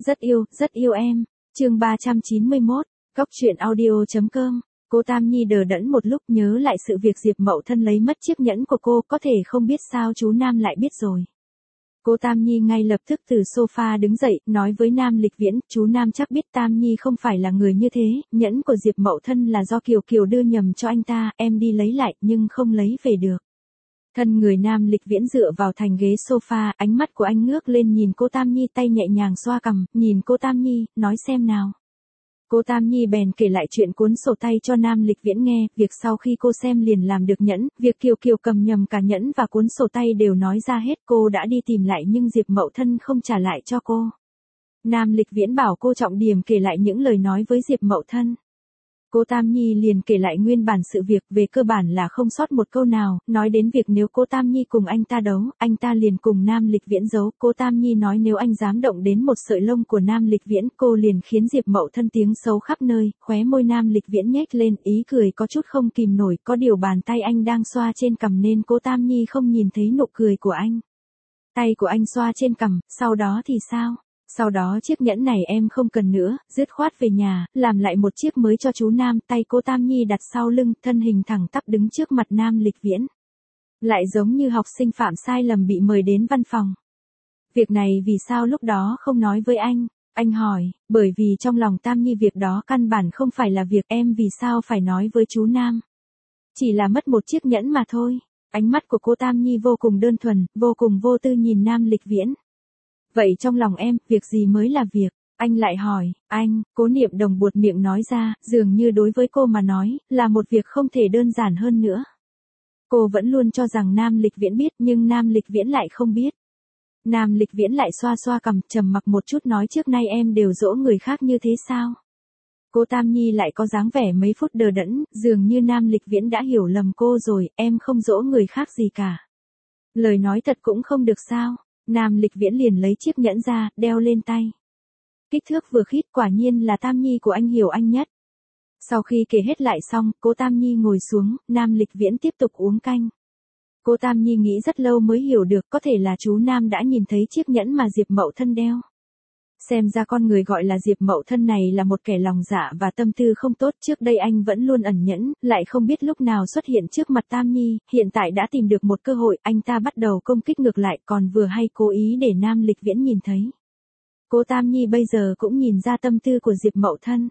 rất yêu em. Chương 391, Góc truyện audio.com. Cô Tam Nhi đờ đẫn một lúc nhớ lại sự việc Diệp Mậu Thân lấy mất chiếc nhẫn của cô, có thể không biết sao chú Nam lại biết rồi. Cô Tam Nhi ngay lập tức từ sofa đứng dậy, nói với Nam Lịch Viễn, chú Nam chắc biết Tam Nhi không phải là người như thế, nhẫn của Diệp Mậu Thân là do Kiều Kiều đưa nhầm cho anh ta, em đi lấy lại nhưng không lấy về được. Thân người Nam Lịch Viễn dựa vào thành ghế sofa, ánh mắt của anh ngước lên nhìn cô Tam Nhi, tay nhẹ nhàng xoa cằm, nhìn cô Tam Nhi, nói xem nào. Cô Tam Nhi bèn kể lại chuyện cuốn sổ tay cho Nam Lịch Viễn nghe, việc sau khi cô xem liền làm được nhẫn, việc Kiều Kiều cầm nhầm cả nhẫn và cuốn sổ tay đều nói ra hết, cô đã đi tìm lại nhưng Diệp Mậu Thân không trả lại cho cô. Nam Lịch Viễn bảo cô trọng điểm kể lại những lời nói với Diệp Mậu Thân. Cô Tam Nhi liền kể lại nguyên bản sự việc, về cơ bản là không sót một câu nào, nói đến việc nếu cô Tam Nhi cùng anh ta đấu, anh ta liền cùng Nam Lịch Viễn giấu. Cô Tam Nhi nói nếu anh dám động đến một sợi lông của Nam Lịch Viễn, cô liền khiến Diệp Mậu Thân tiếng xấu khắp nơi. Khóe môi Nam Lịch Viễn nhếch lên, ý cười có chút không kìm nổi, có điều bàn tay anh đang xoa trên cằm nên cô Tam Nhi không nhìn thấy nụ cười của anh. Tay của anh xoa trên cằm, sau đó thì sao? Sau đó chiếc nhẫn này em không cần nữa, dứt khoát về nhà, làm lại một chiếc mới cho chú Nam. Tay cô Tam Nhi đặt sau lưng, thân hình thẳng tắp đứng trước mặt Nam Lịch Viễn. Lại giống như học sinh phạm sai lầm bị mời đến văn phòng. Việc này vì sao lúc đó không nói với anh? Anh hỏi, bởi vì trong lòng Tam Nhi việc đó căn bản không phải là việc em, vì sao phải nói với chú Nam? Chỉ là mất một chiếc nhẫn mà thôi. Ánh mắt của cô Tam Nhi vô cùng đơn thuần, vô cùng vô tư nhìn Nam Lịch Viễn. Vậy trong lòng em, việc gì mới là việc? Anh lại hỏi, anh, Cố Niệm Đồng buột miệng nói ra, dường như đối với cô mà nói, là một việc không thể đơn giản hơn nữa. Cô vẫn luôn cho rằng Nam Lịch Viễn biết, nhưng Nam Lịch Viễn lại không biết. Nam Lịch Viễn lại xoa xoa cằm, trầm mặc một chút nói trước nay em đều dỗ người khác như thế sao? Cô Tam Nhi lại có dáng vẻ mấy phút đờ đẫn, dường như Nam Lịch Viễn đã hiểu lầm cô rồi, em không dỗ người khác gì cả. Lời nói thật cũng không được sao? Nam Lịch Viễn liền lấy chiếc nhẫn ra, đeo lên tay. Kích thước vừa khít, quả nhiên là Tam Nhi của anh hiểu anh nhất. Sau khi kể hết lại xong, cô Tam Nhi ngồi xuống, Nam Lịch Viễn tiếp tục uống canh. Cô Tam Nhi nghĩ rất lâu mới hiểu được, có thể là chú Nam đã nhìn thấy chiếc nhẫn mà Diệp Mậu Thân đeo. Xem ra con người gọi là Diệp Mậu Thân này là một kẻ lòng dạ và tâm tư không tốt, trước đây anh vẫn luôn ẩn nhẫn, lại không biết lúc nào xuất hiện trước mặt Tam Nhi, hiện tại đã tìm được một cơ hội, anh ta bắt đầu công kích ngược lại, còn vừa hay cố ý để Nam Lịch Viễn nhìn thấy. Cô Tam Nhi bây giờ cũng nhìn ra tâm tư của Diệp Mậu Thân.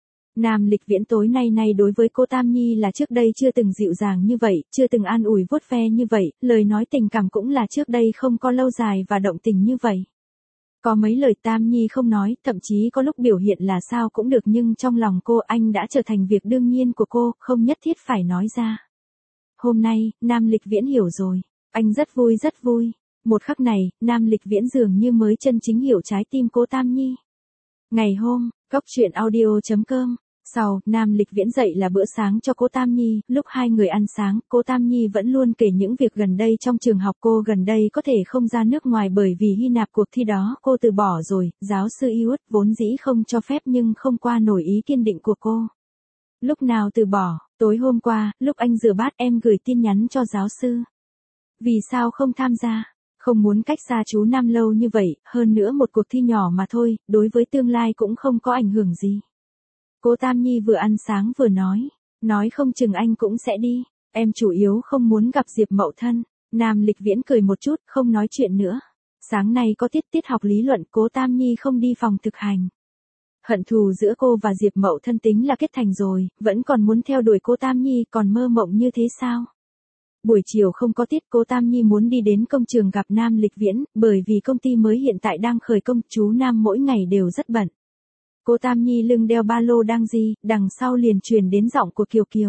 Nam Lịch Viễn tối nay đối với cô Tam Nhi là trước đây chưa từng dịu dàng như vậy, chưa từng an ủi vuốt ve như vậy, lời nói tình cảm cũng là trước đây không có lâu dài và động tình như vậy. Có mấy lời Tam Nhi không nói, thậm chí có lúc biểu hiện là sao cũng được, nhưng trong lòng cô anh đã trở thành việc đương nhiên của cô, không nhất thiết phải nói ra. Hôm nay, Nam Lịch Viễn hiểu rồi. Anh rất vui. Một khắc này, Nam Lịch Viễn dường như mới chân chính hiểu trái tim cô Tam Nhi. Ngày hôm, Góc truyện audio.com. Sau, Nam Lịch Viễn dậy là bữa sáng cho cô Tam Nhi, lúc hai người ăn sáng, cô Tam Nhi vẫn luôn kể những việc gần đây trong trường học. Cô gần đây có thể không ra nước ngoài bởi vì hy nạp cuộc thi đó, cô từ bỏ rồi, giáo sư Iút vốn dĩ không cho phép nhưng không qua nổi ý kiên định của cô. Lúc nào từ bỏ? Tối hôm qua, lúc anh rửa bát em gửi tin nhắn cho giáo sư. Vì sao không tham gia? Không muốn cách xa chú Nam lâu như vậy, hơn nữa một cuộc thi nhỏ mà thôi, đối với tương lai cũng không có ảnh hưởng gì. Cô Tam Nhi vừa ăn sáng vừa nói không chừng anh cũng sẽ đi, em chủ yếu không muốn gặp Diệp Mậu Thân. Nam Lịch Viễn cười một chút, không nói chuyện nữa. Sáng nay có tiết học lý luận, cô Tam Nhi không đi phòng thực hành. Hận thù giữa cô và Diệp Mậu Thân tính là kết thành rồi, vẫn còn muốn theo đuổi cô Tam Nhi, còn mơ mộng như thế sao? Buổi chiều không có tiết, cô Tam Nhi muốn đi đến công trường gặp Nam Lịch Viễn, bởi vì công ty mới hiện tại đang khởi công, chú Nam mỗi ngày đều rất bận. Cô Tam Nhi lưng đeo ba lô đang di, đằng sau liền truyền đến giọng của Kiều Kiều.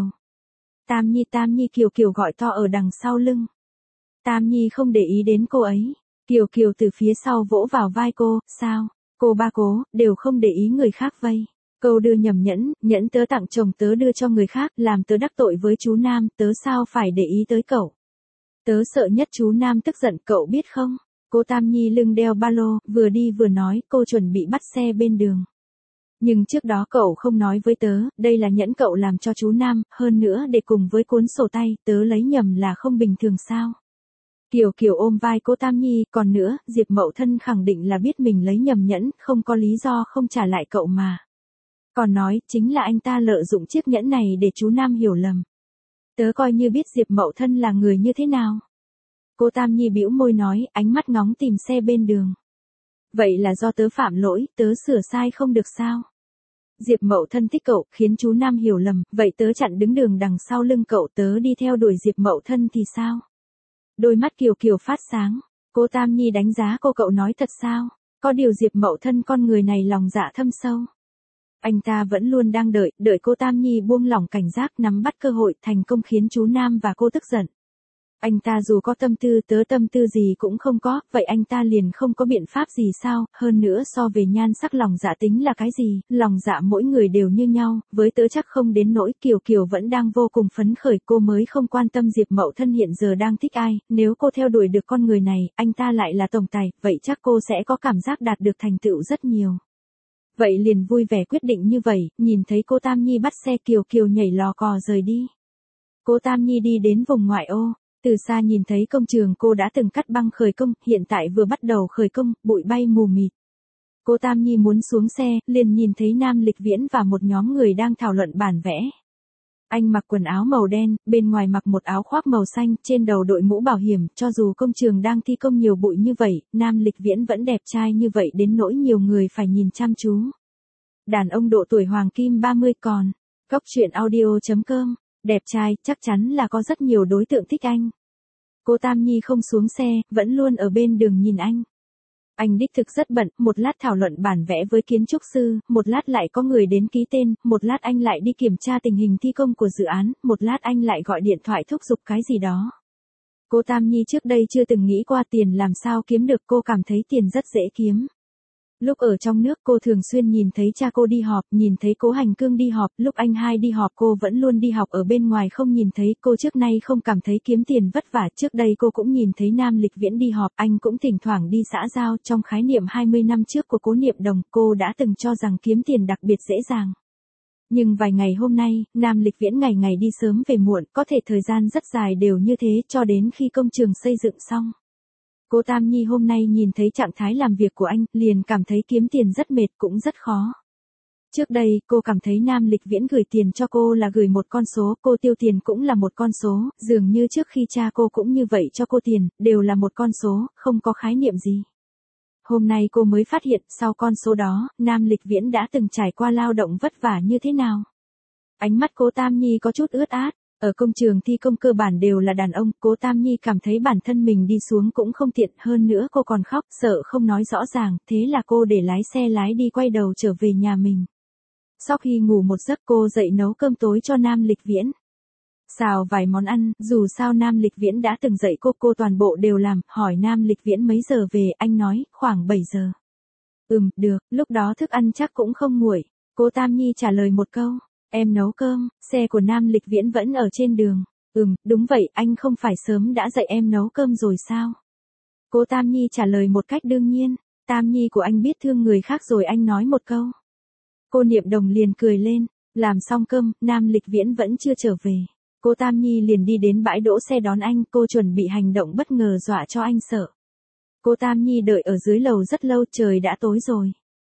Tam Nhi, Kiều Kiều gọi to ở đằng sau lưng. Tam Nhi không để ý đến cô ấy. Kiều Kiều từ phía sau vỗ vào vai cô, sao? Cô ba cố, đều không để ý người khác vây. Câu đưa nhầm nhẫn tớ tặng chồng tớ đưa cho người khác, làm tớ đắc tội với chú Nam, tớ sao phải để ý tới cậu. Tớ sợ nhất chú Nam tức giận, cậu biết không? Cô Tam Nhi lưng đeo ba lô, vừa đi vừa nói, cô chuẩn bị bắt xe bên đường. Nhưng trước đó cậu không nói với tớ, đây là nhẫn cậu làm cho chú Nam, hơn nữa để cùng với cuốn sổ tay, tớ lấy nhầm là không bình thường sao? Kiều Kiều ôm vai cô Tam Nhi, còn nữa, Diệp Mậu Thân khẳng định là biết mình lấy nhầm nhẫn, không có lý do không trả lại cậu mà. Còn nói, chính là anh ta lợi dụng chiếc nhẫn này để chú Nam hiểu lầm. Tớ coi như biết Diệp Mậu Thân là người như thế nào. Cô Tam Nhi bĩu môi nói, ánh mắt ngóng tìm xe bên đường. Vậy là do tớ phạm lỗi, tớ sửa sai không được sao? Diệp Mậu Thân thích cậu, khiến chú Nam hiểu lầm, vậy tớ chặn đứng đường đằng sau lưng cậu, tớ đi theo đuổi Diệp Mậu Thân thì sao? Đôi mắt Kiều Kiều phát sáng, cô Tam Nhi đánh giá cô, cậu nói thật sao? Có điều Diệp Mậu Thân con người này lòng dạ thâm sâu. Anh ta vẫn luôn đang đợi cô Tam Nhi buông lỏng cảnh giác, nắm bắt cơ hội, thành công khiến chú Nam và cô tức giận. Anh ta dù có tâm tư, tớ tâm tư gì cũng không có, vậy anh ta liền không có biện pháp gì sao? Hơn nữa so về nhan sắc lòng dạ tính là cái gì, lòng dạ mỗi người đều như nhau, với tớ chắc không đến nỗi. Kiều Kiều vẫn đang vô cùng phấn khởi, cô mới không quan tâm Diệp Mậu Thân hiện giờ đang thích ai, nếu cô theo đuổi được con người này, anh ta lại là tổng tài, vậy chắc cô sẽ có cảm giác đạt được thành tựu rất nhiều. Vậy liền vui vẻ quyết định như vậy, nhìn thấy cô Tam Nhi bắt xe, Kiều Kiều nhảy lò cò rời đi. Cô Tam Nhi đi đến vùng ngoại ô. Từ xa nhìn thấy công trường cô đã từng cắt băng khởi công, hiện tại vừa bắt đầu khởi công, bụi bay mù mịt. Cô Tam Nhi muốn xuống xe, liền nhìn thấy Nam Lịch Viễn và một nhóm người đang thảo luận bản vẽ. Anh mặc quần áo màu đen, bên ngoài mặc một áo khoác màu xanh, trên đầu đội mũ bảo hiểm, cho dù công trường đang thi công nhiều bụi như vậy, Nam Lịch Viễn vẫn đẹp trai như vậy đến nỗi nhiều người phải nhìn chăm chú. Đàn ông độ tuổi hoàng kim 30 còn. Cóc truyện audio.com. Đẹp trai, chắc chắn là có rất nhiều đối tượng thích anh. Cô Tam Nhi không xuống xe, vẫn luôn ở bên đường nhìn anh. Anh đích thực rất bận, một lát thảo luận bản vẽ với kiến trúc sư, một lát lại có người đến ký tên, một lát anh lại đi kiểm tra tình hình thi công của dự án, một lát anh lại gọi điện thoại thúc giục cái gì đó. Cô Tam Nhi trước đây chưa từng nghĩ qua tiền làm sao kiếm được, cô cảm thấy tiền rất dễ kiếm. Lúc ở trong nước cô thường xuyên nhìn thấy cha cô đi họp, nhìn thấy Cố Hành Cương đi họp, lúc anh hai đi họp cô vẫn luôn đi học ở bên ngoài không nhìn thấy, cô trước nay không cảm thấy kiếm tiền vất vả, trước đây cô cũng nhìn thấy Nam Lịch Viễn đi họp, anh cũng thỉnh thoảng đi xã giao, trong khái niệm 20 năm trước của Cố Niệm Đồng, cô đã từng cho rằng kiếm tiền đặc biệt dễ dàng. Nhưng vài ngày hôm nay, Nam Lịch Viễn ngày ngày đi sớm về muộn, có thể thời gian rất dài đều như thế cho đến khi công trường xây dựng xong. Cô Tam Nhi hôm nay nhìn thấy trạng thái làm việc của anh, liền cảm thấy kiếm tiền rất mệt cũng rất khó. Trước đây, cô cảm thấy Nam Lịch Viễn gửi tiền cho cô là gửi một con số, cô tiêu tiền cũng là một con số, dường như trước khi cha cô cũng như vậy cho cô tiền, đều là một con số, không có khái niệm gì. Hôm nay cô mới phát hiện, sau con số đó, Nam Lịch Viễn đã từng trải qua lao động vất vả như thế nào. Ánh mắt cô Tam Nhi có chút ướt át. Ở công trường thi công cơ bản đều là đàn ông, Cố Tam Nhi cảm thấy bản thân mình đi xuống cũng không tiện, hơn nữa cô còn khóc, sợ không nói rõ ràng, thế là cô để lái xe lái đi quay đầu trở về nhà mình. Sau khi ngủ một giấc cô dậy nấu cơm tối cho Nam Lịch Viễn. Xào vài món ăn, dù sao Nam Lịch Viễn đã từng dạy cô toàn bộ đều làm, hỏi Nam Lịch Viễn mấy giờ về, anh nói, khoảng 7 giờ. Được, lúc đó thức ăn chắc cũng không nguội. Cố Tam Nhi trả lời một câu. Em nấu cơm, xe của Nam Lịch Viễn vẫn ở trên đường. Đúng vậy, anh không phải sớm đã dạy em nấu cơm rồi sao? Cố Tam Nhi trả lời một cách đương nhiên. Tam Nhi của anh biết thương người khác rồi, anh nói một câu. Cô Niệm Đồng liền cười lên. Làm xong cơm, Nam Lịch Viễn vẫn chưa trở về. Cô Tam Nhi liền đi đến bãi đỗ xe đón anh, cô chuẩn bị hành động bất ngờ dọa cho anh sợ. Cô Tam Nhi đợi ở dưới lầu rất lâu, trời đã tối rồi.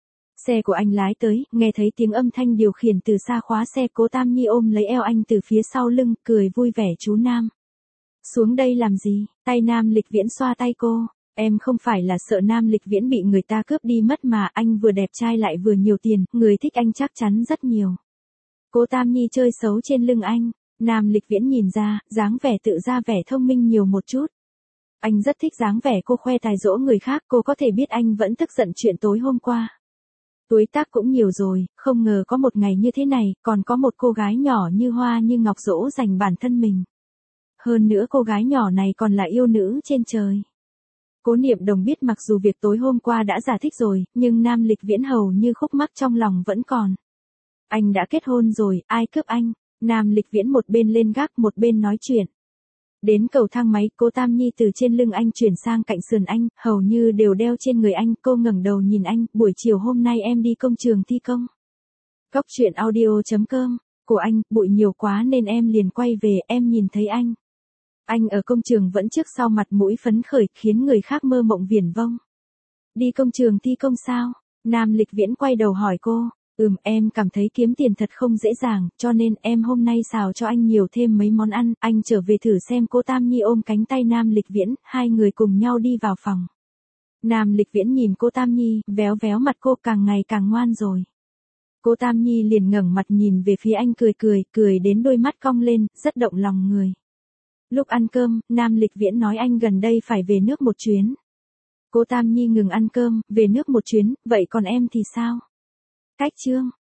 Xe của anh lái tới, nghe thấy tiếng âm thanh điều khiển từ xa khóa xe, Cố Tam Nhi ôm lấy eo anh từ phía sau lưng, cười vui vẻ, chú Nam. Xuống đây làm gì? Tay Nam Lịch Viễn xoa tay cô. Em không phải là sợ Nam Lịch Viễn bị người ta cướp đi mất mà, anh vừa đẹp trai lại vừa nhiều tiền, người thích anh chắc chắn rất nhiều. Cố Tam Nhi chơi xấu trên lưng anh. Nam Lịch Viễn nhìn ra, dáng vẻ tự ra vẻ thông minh nhiều một chút. Anh rất thích dáng vẻ cô khoe tài dỗ người khác, cô có thể biết anh vẫn tức giận chuyện tối hôm qua. Tuổi tác cũng nhiều rồi, không ngờ có một ngày như thế này, còn có một cô gái nhỏ như hoa như ngọc dỗ dành bản thân mình. Hơn nữa cô gái nhỏ này còn là yêu nữ trên trời. Cố Niệm Đồng biết mặc dù việc tối hôm qua đã giải thích rồi, nhưng Nam Lịch Viễn hầu như khúc mắc trong lòng vẫn còn. Anh đã kết hôn rồi, ai cướp anh? Nam Lịch Viễn một bên lên gác một bên nói chuyện. Đến cầu thang máy, Cố Tam Nhi từ trên lưng anh chuyển sang cạnh sườn anh, hầu như đều đeo trên người anh, cô ngẩng đầu nhìn anh, buổi chiều hôm nay em đi công trường thi công. Cóc truyện audio.com, của anh, bụi nhiều quá nên em liền quay về, em nhìn thấy anh. Anh ở công trường vẫn trước sau mặt mũi phấn khởi, khiến người khác mơ mộng viển vông. Đi công trường thi công sao? Nam Lịch Viễn quay đầu hỏi cô. Em cảm thấy kiếm tiền thật không dễ dàng, cho nên em hôm nay xào cho anh nhiều thêm mấy món ăn, anh trở về thử xem. Cô Tam Nhi ôm cánh tay Nam Lịch Viễn, hai người cùng nhau đi vào phòng. Nam Lịch Viễn nhìn cô Tam Nhi, véo véo mặt cô, càng ngày càng ngoan rồi. Cô Tam Nhi liền ngẩng mặt nhìn về phía anh, cười đến đôi mắt cong lên, rất động lòng người. Lúc ăn cơm, Nam Lịch Viễn nói anh gần đây phải về nước một chuyến. Cô Tam Nhi ngừng ăn cơm, về nước một chuyến, vậy còn em thì sao? Cách Trương,